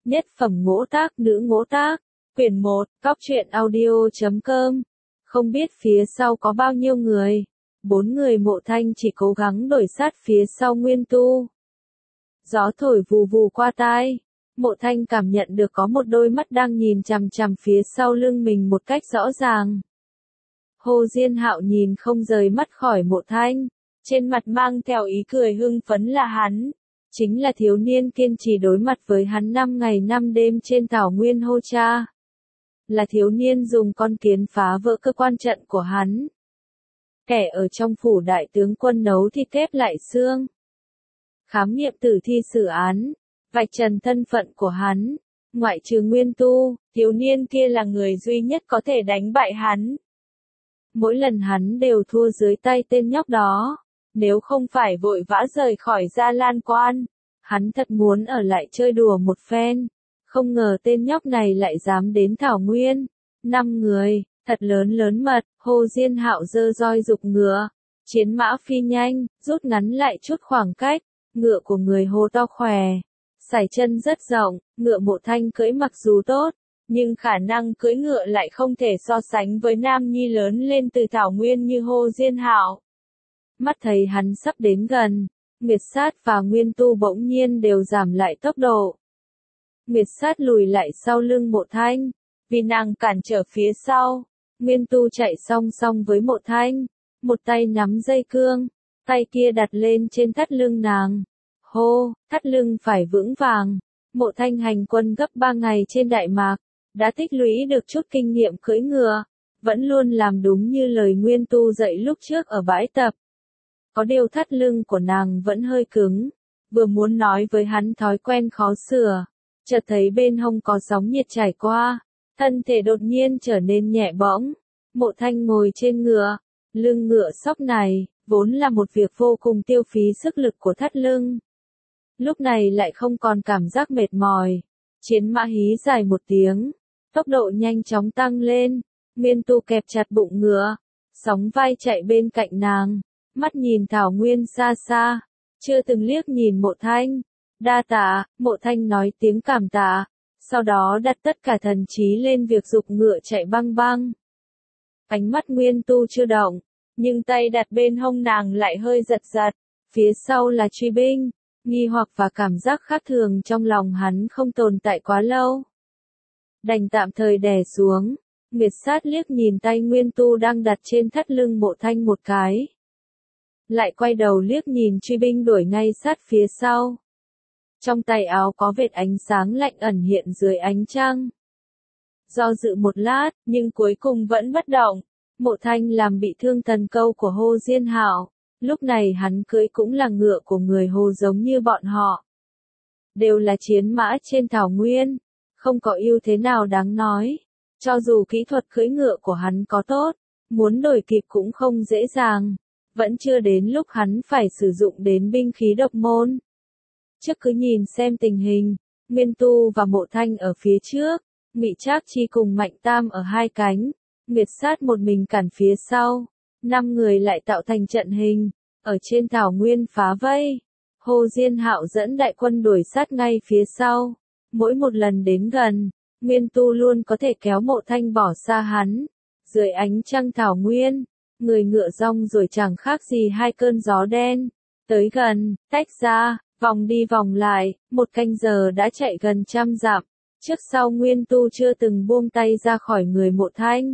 Nhất phẩm ngỗ tác nữ ngỗ tác, quyển 1, cóc truyện audio.com. Không biết phía sau có bao nhiêu người. 4 người Mộ Thanh chỉ cố gắng đuổi sát phía sau Nguyên Tu. Gió thổi vù vù qua tai. Mộ Thanh cảm nhận được có một đôi mắt đang nhìn chằm chằm phía sau lưng mình một cách rõ ràng. Hồ Diên Hạo nhìn không rời mắt khỏi Mộ Thanh, trên mặt mang theo ý cười hưng phấn là hắn. Chính là thiếu niên kiên trì đối mặt với hắn 5 ngày 5 đêm trên thảo nguyên Hô Cha. Là thiếu niên dùng con kiến phá vỡ cơ quan trận của hắn. Kẻ ở trong phủ đại tướng quân nấu thịt thép lại xương. Khám nghiệm tử thi xử án, vạch trần thân phận của hắn. Ngoại trừ Nguyên Tu, thiếu niên kia là người duy nhất có thể đánh bại hắn. Mỗi lần hắn đều thua dưới tay tên nhóc đó. Nếu không phải vội vã rời khỏi Gia Lan Quan, hắn thật muốn ở lại chơi đùa một phen. Không ngờ tên nhóc này lại dám đến Thảo Nguyên. 5 người, thật lớn mật. Hồ Diên Hạo giơ roi giục ngựa. Chiến mã phi nhanh, rút ngắn lại chút khoảng cách. Ngựa của người Hồ to khỏe. Sải chân rất rộng, ngựa Mộ Thanh cưỡi mặc dù tốt, nhưng khả năng cưỡi ngựa lại không thể so sánh với nam nhi lớn lên từ Thảo Nguyên như Hồ Diên Hạo. Mắt thấy hắn sắp đến gần, Nguyệt Sát và Nguyên Tu bỗng nhiên đều giảm lại tốc độ. Nguyệt Sát lùi lại sau lưng Mộ Thanh, vì nàng cản trở phía sau. Nguyên Tu chạy song song với Mộ Thanh, một tay nắm dây cương, tay kia đặt lên trên thắt lưng nàng. Hô, thắt lưng phải vững vàng. Mộ Thanh hành quân gấp 3 ngày trên Đại Mạc, đã tích lũy được chút kinh nghiệm cưỡi ngựa, vẫn luôn làm đúng như lời Nguyên Tu dạy lúc trước ở bãi tập. Có điều thắt lưng của nàng vẫn hơi cứng, vừa muốn nói với hắn thói quen khó sửa, chợt thấy bên hông có sóng nhiệt trải qua, thân thể đột nhiên trở nên nhẹ bỗng. Mộ Thanh ngồi trên ngựa, lưng ngựa xốc này, vốn là một việc vô cùng tiêu phí sức lực của thắt lưng. Lúc này lại không còn cảm giác mệt mỏi, chiến mã hí dài một tiếng, tốc độ nhanh chóng tăng lên, Nguyên Tu kẹp chặt bụng ngựa, sóng vai chạy bên cạnh nàng. Mắt nhìn Thảo Nguyên xa xa, chưa từng liếc nhìn Mộ Thanh. Đa tạ, Mộ Thanh nói tiếng cảm tạ, sau đó đặt tất cả thần trí lên việc giục ngựa chạy băng băng. Ánh mắt Nguyên Tu chưa động, nhưng tay đặt bên hông nàng lại hơi giật giật, phía sau là truy binh, nghi hoặc và cảm giác khác thường trong lòng hắn không tồn tại quá lâu. Đành tạm thời đè xuống, Nguyệt Sát liếc nhìn tay Nguyên Tu đang đặt trên thắt lưng Mộ Thanh một cái. Lại quay đầu liếc nhìn truy binh đuổi ngay sát phía sau. Trong tay áo có vệt ánh sáng lạnh ẩn hiện dưới ánh trăng. Do dự một lát, nhưng cuối cùng vẫn bất động. Mộ Thanh làm bị thương thần câu của Hồ Diên Hạo. Lúc này hắn cưỡi cũng là ngựa của người Hồ giống như bọn họ. Đều là chiến mã trên thảo nguyên. Không có ưu thế nào đáng nói. Cho dù kỹ thuật cưỡi ngựa của hắn có tốt, muốn đổi kịp cũng không dễ dàng. Vẫn chưa đến lúc hắn phải sử dụng đến binh khí độc môn. Trước cứ nhìn xem tình hình, Nguyên Tu và Mộ Thanh ở phía trước, Ngụy Trác Chi cùng Mạnh Tam ở hai cánh, Nguyệt Sát một mình cản phía sau, 5 người lại tạo thành trận hình, ở trên thảo nguyên phá vây. Hồ Diên Hạo dẫn đại quân đuổi sát ngay phía sau, mỗi một lần đến gần, Nguyên Tu luôn có thể kéo Mộ Thanh bỏ xa hắn. Dưới ánh trăng thảo nguyên, người ngựa rong rồi chẳng khác gì hai cơn gió đen, tới gần, tách ra, vòng đi vòng lại, 1 canh giờ đã chạy gần 100 dặm, trước sau Nguyên Tu chưa từng buông tay ra khỏi người Mộ Thanh.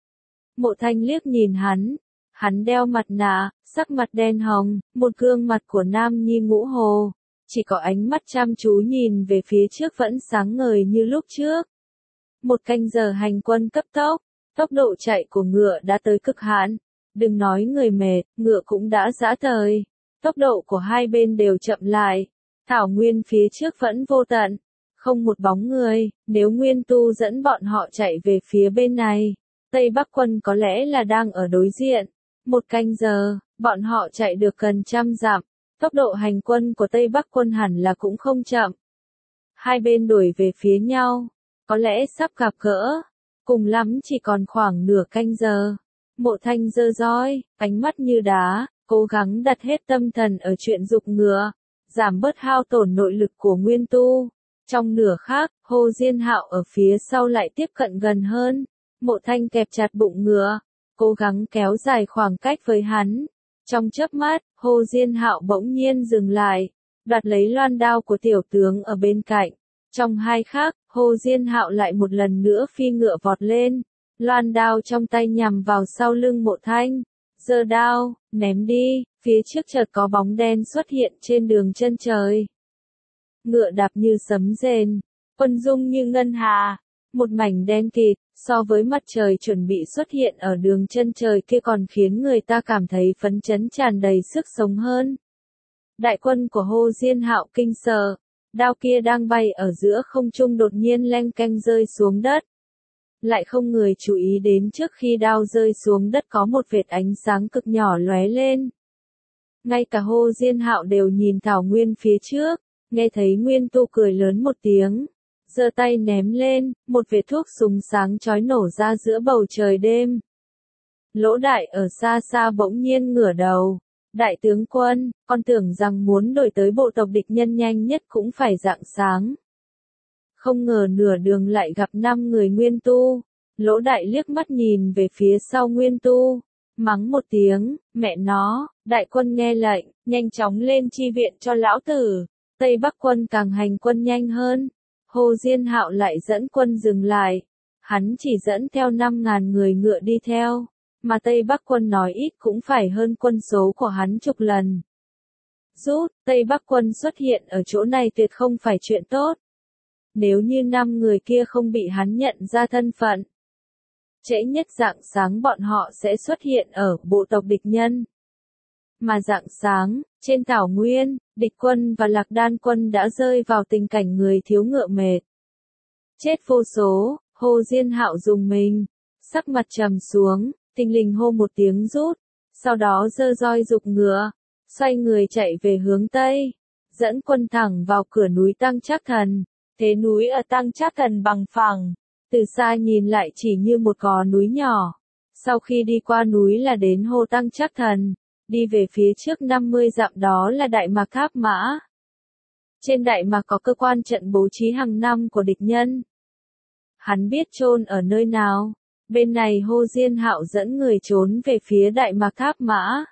Mộ Thanh liếc nhìn hắn đeo mặt nạ, sắc mặt đen hồng, một gương mặt của nam nhi ngũ hồ, chỉ có ánh mắt chăm chú nhìn về phía trước vẫn sáng ngời như lúc trước. 1 canh giờ hành quân cấp tốc, tốc độ chạy của ngựa đã tới cực hạn. Đừng nói người mệt, ngựa cũng đã giã thời. Tốc độ của hai bên đều chậm lại. Thảo nguyên phía trước vẫn vô tận. Không một bóng người, nếu Nguyên Tu dẫn bọn họ chạy về phía bên này. Tây Bắc quân có lẽ là đang ở đối diện. 1 canh giờ, bọn họ chạy được gần 100 dặm. Tốc độ hành quân của Tây Bắc quân hẳn là cũng không chậm. Hai bên đuổi về phía nhau. Có lẽ sắp gặp gỡ. Cùng lắm chỉ còn khoảng nửa canh giờ. Mộ Thanh giơ roi, ánh mắt như đá, cố gắng đặt hết tâm thần ở chuyện giục ngựa, giảm bớt hao tổn nội lực của Nguyên Tu. Trong nửa khác, Hồ Diên Hạo ở phía sau lại tiếp cận gần hơn. Mộ Thanh kẹp chặt bụng ngựa, cố gắng kéo dài khoảng cách với hắn. Trong chớp mắt, Hồ Diên Hạo bỗng nhiên dừng lại, đoạt lấy loan đao của tiểu tướng ở bên cạnh. Trong hai khắc, Hồ Diên Hạo lại một lần nữa phi ngựa vọt lên, loan đao trong tay nhằm vào sau lưng Mộ Thanh. Giơ đao, ném đi, phía trước chợt có bóng đen xuất hiện trên đường chân trời. Ngựa đạp như sấm rền, quân dung như ngân hà, một mảnh đen kịt, so với mặt trời chuẩn bị xuất hiện ở đường chân trời kia còn khiến người ta cảm thấy phấn chấn tràn đầy sức sống hơn. Đại quân của Hồ Diên Hạo kinh sợ, đao kia đang bay ở giữa không trung đột nhiên leng keng rơi xuống đất. Lại không người chú ý đến trước khi đao rơi xuống đất có một vệt ánh sáng cực nhỏ lóe lên. Ngay cả Hồ Diên Hạo đều nhìn thảo nguyên phía trước, nghe thấy Nguyên Tu cười lớn một tiếng, giơ tay ném lên, một vệt thuốc súng sáng chói nổ ra giữa bầu trời đêm. Lỗ Đại ở xa xa bỗng nhiên ngửa đầu. Đại tướng quân, con tưởng rằng muốn đuổi tới bộ tộc địch nhân nhanh nhất cũng phải rạng sáng. Không ngờ nửa đường lại gặp 5 người Nguyên Tu. Lỗ Đại liếc mắt nhìn về phía sau Nguyên Tu, mắng một tiếng, mẹ nó, đại quân nghe lệnh, nhanh chóng lên chi viện cho lão tử. Tây Bắc quân càng hành quân nhanh hơn. Hồ Diên Hạo lại dẫn quân dừng lại. Hắn chỉ dẫn theo 5.000 người ngựa đi theo, mà Tây Bắc quân nói ít cũng phải hơn quân số của hắn chục lần. Rút, Tây Bắc quân xuất hiện ở chỗ này tuyệt không phải chuyện tốt. Nếu như 5 người kia không bị hắn nhận ra thân phận, trễ nhất rạng sáng bọn họ sẽ xuất hiện ở bộ tộc địch nhân. Mà rạng sáng, trên thảo nguyên, địch quân và Lạc Đan quân đã rơi vào tình cảnh người thiếu ngựa mệt. Chết vô số, Hồ Diên Hạo dùng mình, sắc mặt trầm xuống, thình lình hô một tiếng rút, sau đó giơ roi giục ngựa, xoay người chạy về hướng Tây, dẫn quân thẳng vào cửa núi Tăng Trác Thần. Thế núi ở Tăng Trác Thần bằng phẳng, từ xa nhìn lại chỉ như một gò núi nhỏ. Sau khi đi qua núi là đến hồ Tăng Trác Thần, đi về phía trước 50 dặm đó là Đại Mạc Tháp Mã. Trên Đại Mạc có cơ quan trận bố trí hàng năm của địch nhân. Hắn biết chôn ở nơi nào. Bên này Hồ Diên Hạo dẫn người trốn về phía Đại Mạc Tháp Mã.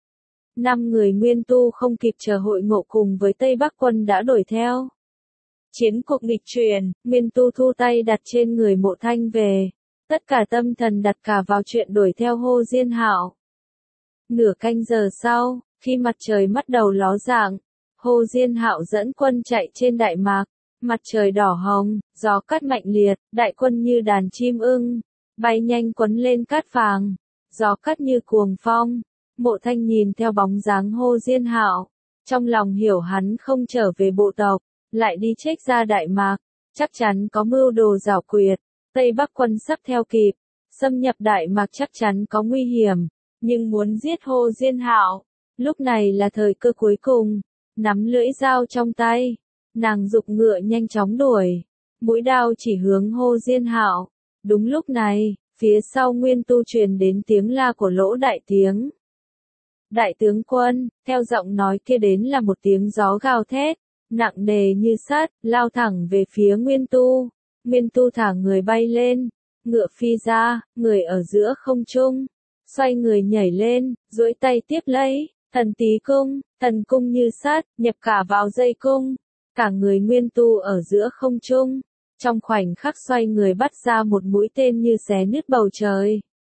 5 người Nguyên Tu không kịp chờ hội ngộ cùng với Tây Bắc quân đã đuổi theo. Chiến cuộc nghịch chuyển, Nguyên Tu thu tay đặt trên người Mộ Thanh về. Tất cả tâm thần đặt cả vào chuyện đuổi theo Hồ Diên Hạo. Nửa canh giờ sau, khi mặt trời bắt đầu ló dạng, Hồ Diên Hạo dẫn quân chạy trên Đại Mạc. Mặt trời đỏ hồng, gió cát mạnh liệt, đại quân như đàn chim ưng, bay nhanh quấn lên cát vàng, gió cát như cuồng phong. Mộ Thanh nhìn theo bóng dáng Hồ Diên Hạo, trong lòng hiểu hắn không trở về bộ tộc, lại đi trách ra Đại Mạc, chắc chắn có mưu đồ giảo quyệt. Tây Bắc quân sắp theo kịp, xâm nhập Đại Mạc chắc chắn có nguy hiểm, nhưng muốn giết Hồ Diên Hạo, lúc này là thời cơ cuối cùng. Nắm lưỡi dao trong tay, nàng giục ngựa nhanh chóng đuổi, mũi đao chỉ hướng Hồ Diên Hạo. Đúng lúc này, phía sau Nguyên Tu truyền đến tiếng la của Lỗ Đại tiếng. Đại tướng quân, theo giọng nói kia đến là một tiếng gió gào thét, nặng nề như sắt, lao thẳng về phía Nguyên Tu. Nguyên Tu thả người bay lên, ngựa phi ra, người ở giữa không trung, xoay người nhảy lên, duỗi tay tiếp lấy, thần tí cung, thần cung như sắt, nhập cả vào dây cung, cả người Nguyên Tu ở giữa không trung, trong khoảnh khắc xoay người bắt ra một mũi tên như xé nứt bầu trời.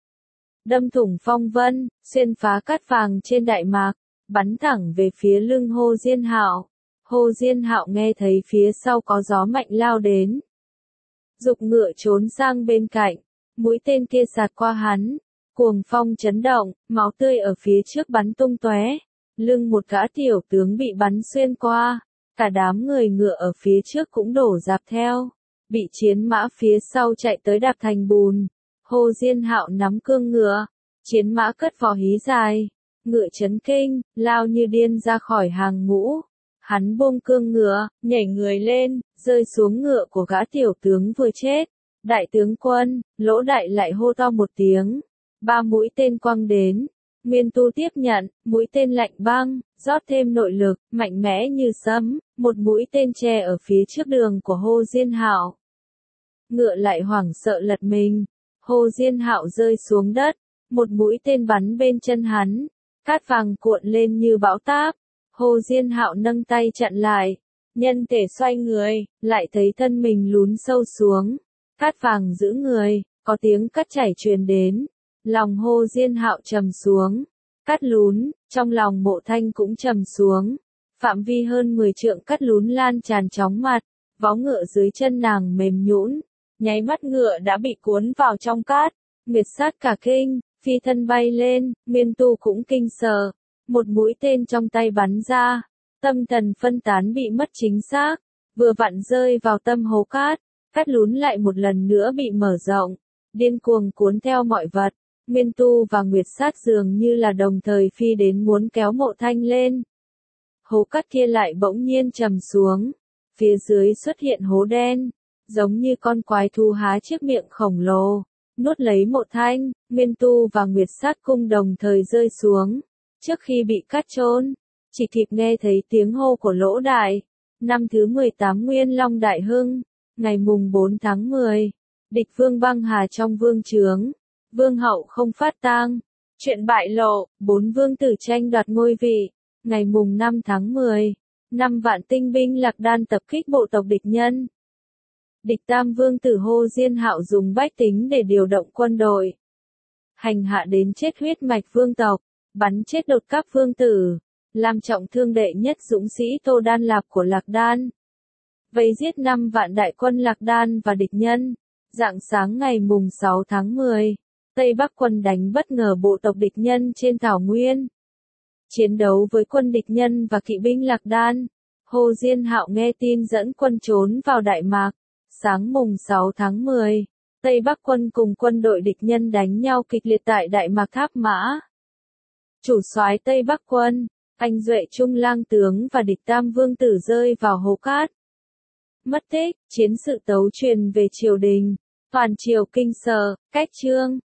Đâm thủng phong vân, xuyên phá cát vàng trên Đại Mạc, bắn thẳng về phía lưng Hồ Diên Hạo. Hồ Diên Hạo nghe thấy phía sau có gió mạnh lao đến, giục ngựa trốn sang bên cạnh, mũi tên kia sạt qua hắn, cuồng phong chấn động, máu tươi ở phía trước bắn tung tóe, lưng một gã tiểu tướng bị bắn xuyên qua, cả đám người ngựa ở phía trước cũng đổ rạp theo, bị chiến mã phía sau chạy tới đạp thành bùn. Hồ Diên Hạo nắm cương ngựa, chiến mã cất vó hí dài, ngựa chấn kinh, lao như điên ra khỏi hàng ngũ. Hắn buông cương ngựa, nhảy người lên, rơi xuống ngựa của gã tiểu tướng vừa chết. Đại tướng quân, Lỗ Đại lại hô to một tiếng, 3 mũi tên quăng đến, Nguyên Tu tiếp nhận, mũi tên lạnh băng, rót thêm nội lực, mạnh mẽ như sấm, một mũi tên che ở phía trước đường của Hồ Diên Hạo. Ngựa lại hoảng sợ lật mình, Hồ Diên Hạo rơi xuống đất, một mũi tên bắn bên chân hắn, cát vàng cuộn lên như bão táp. Hồ Diên Hạo nâng tay chặn lại, nhân thể xoay người, lại thấy thân mình lún sâu xuống, cát vàng giữ người, có tiếng cắt chảy truyền đến, lòng Hồ Diên Hạo trầm xuống, cát lún, trong lòng Mộ Thanh cũng trầm xuống, phạm vi hơn 10 trượng cát lún lan tràn chóng mặt, vó ngựa dưới chân nàng mềm nhũn, nháy mắt ngựa đã bị cuốn vào trong cát. Nguyệt Sát cả kinh, phi thân bay lên, Nguyên Tu cũng kinh sợ, một mũi tên trong tay bắn ra, tâm thần phân tán bị mất chính xác, vừa vặn rơi vào tâm hố cát, cát lún lại một lần nữa bị mở rộng, điên cuồng cuốn theo mọi vật. Nguyên Tu và Nguyệt Sát dường như là đồng thời phi đến muốn kéo Mộ Thanh lên. Hố cát kia lại bỗng nhiên trầm xuống, phía dưới xuất hiện hố đen, giống như con quái thú há chiếc miệng khổng lồ, nuốt lấy Mộ Thanh. Nguyên Tu và Nguyệt Sát cùng đồng thời rơi xuống, trước khi bị cát chôn, chỉ kịp nghe thấy tiếng hô của Lỗ Đại. Năm thứ 18 Nguyên Long Đại Hưng, ngày mùng 4 tháng 10, địch vương băng hà trong vương trướng, vương hậu không phát tang, chuyện bại lộ, 4 vương tử tranh đoạt ngôi vị, ngày mùng 5 tháng 10, 5 vạn tinh binh Lạc Đan tập kích bộ tộc địch nhân. Địch tam vương tử Hồ Diên Hạo dùng bách tính để điều động quân đội, hành hạ đến chết huyết mạch vương tộc, bắn chết đột các vương tử, làm trọng thương đệ nhất dũng sĩ Tô Đan Lạp của Lạc Đan. Vây giết 5 vạn đại quân Lạc Đan và địch nhân. Rạng sáng ngày mùng 6 tháng 10, Tây Bắc quân đánh bất ngờ bộ tộc địch nhân trên thảo nguyên. Chiến đấu với quân địch nhân và kỵ binh Lạc Đan, Hồ Diên Hạo nghe tin dẫn quân trốn vào Đại Mạc. Sáng mùng 6 tháng 10, Tây Bắc quân cùng quân đội địch nhân đánh nhau kịch liệt tại Đại Mạc Tháp Mã. Chủ soái Tây Bắc quân, Anh Duệ Trung lang tướng và địch tam vương tử rơi vào hố cát. Mất tích, chiến sự tấu truyền về triều đình, toàn triều kinh sợ. Cách chương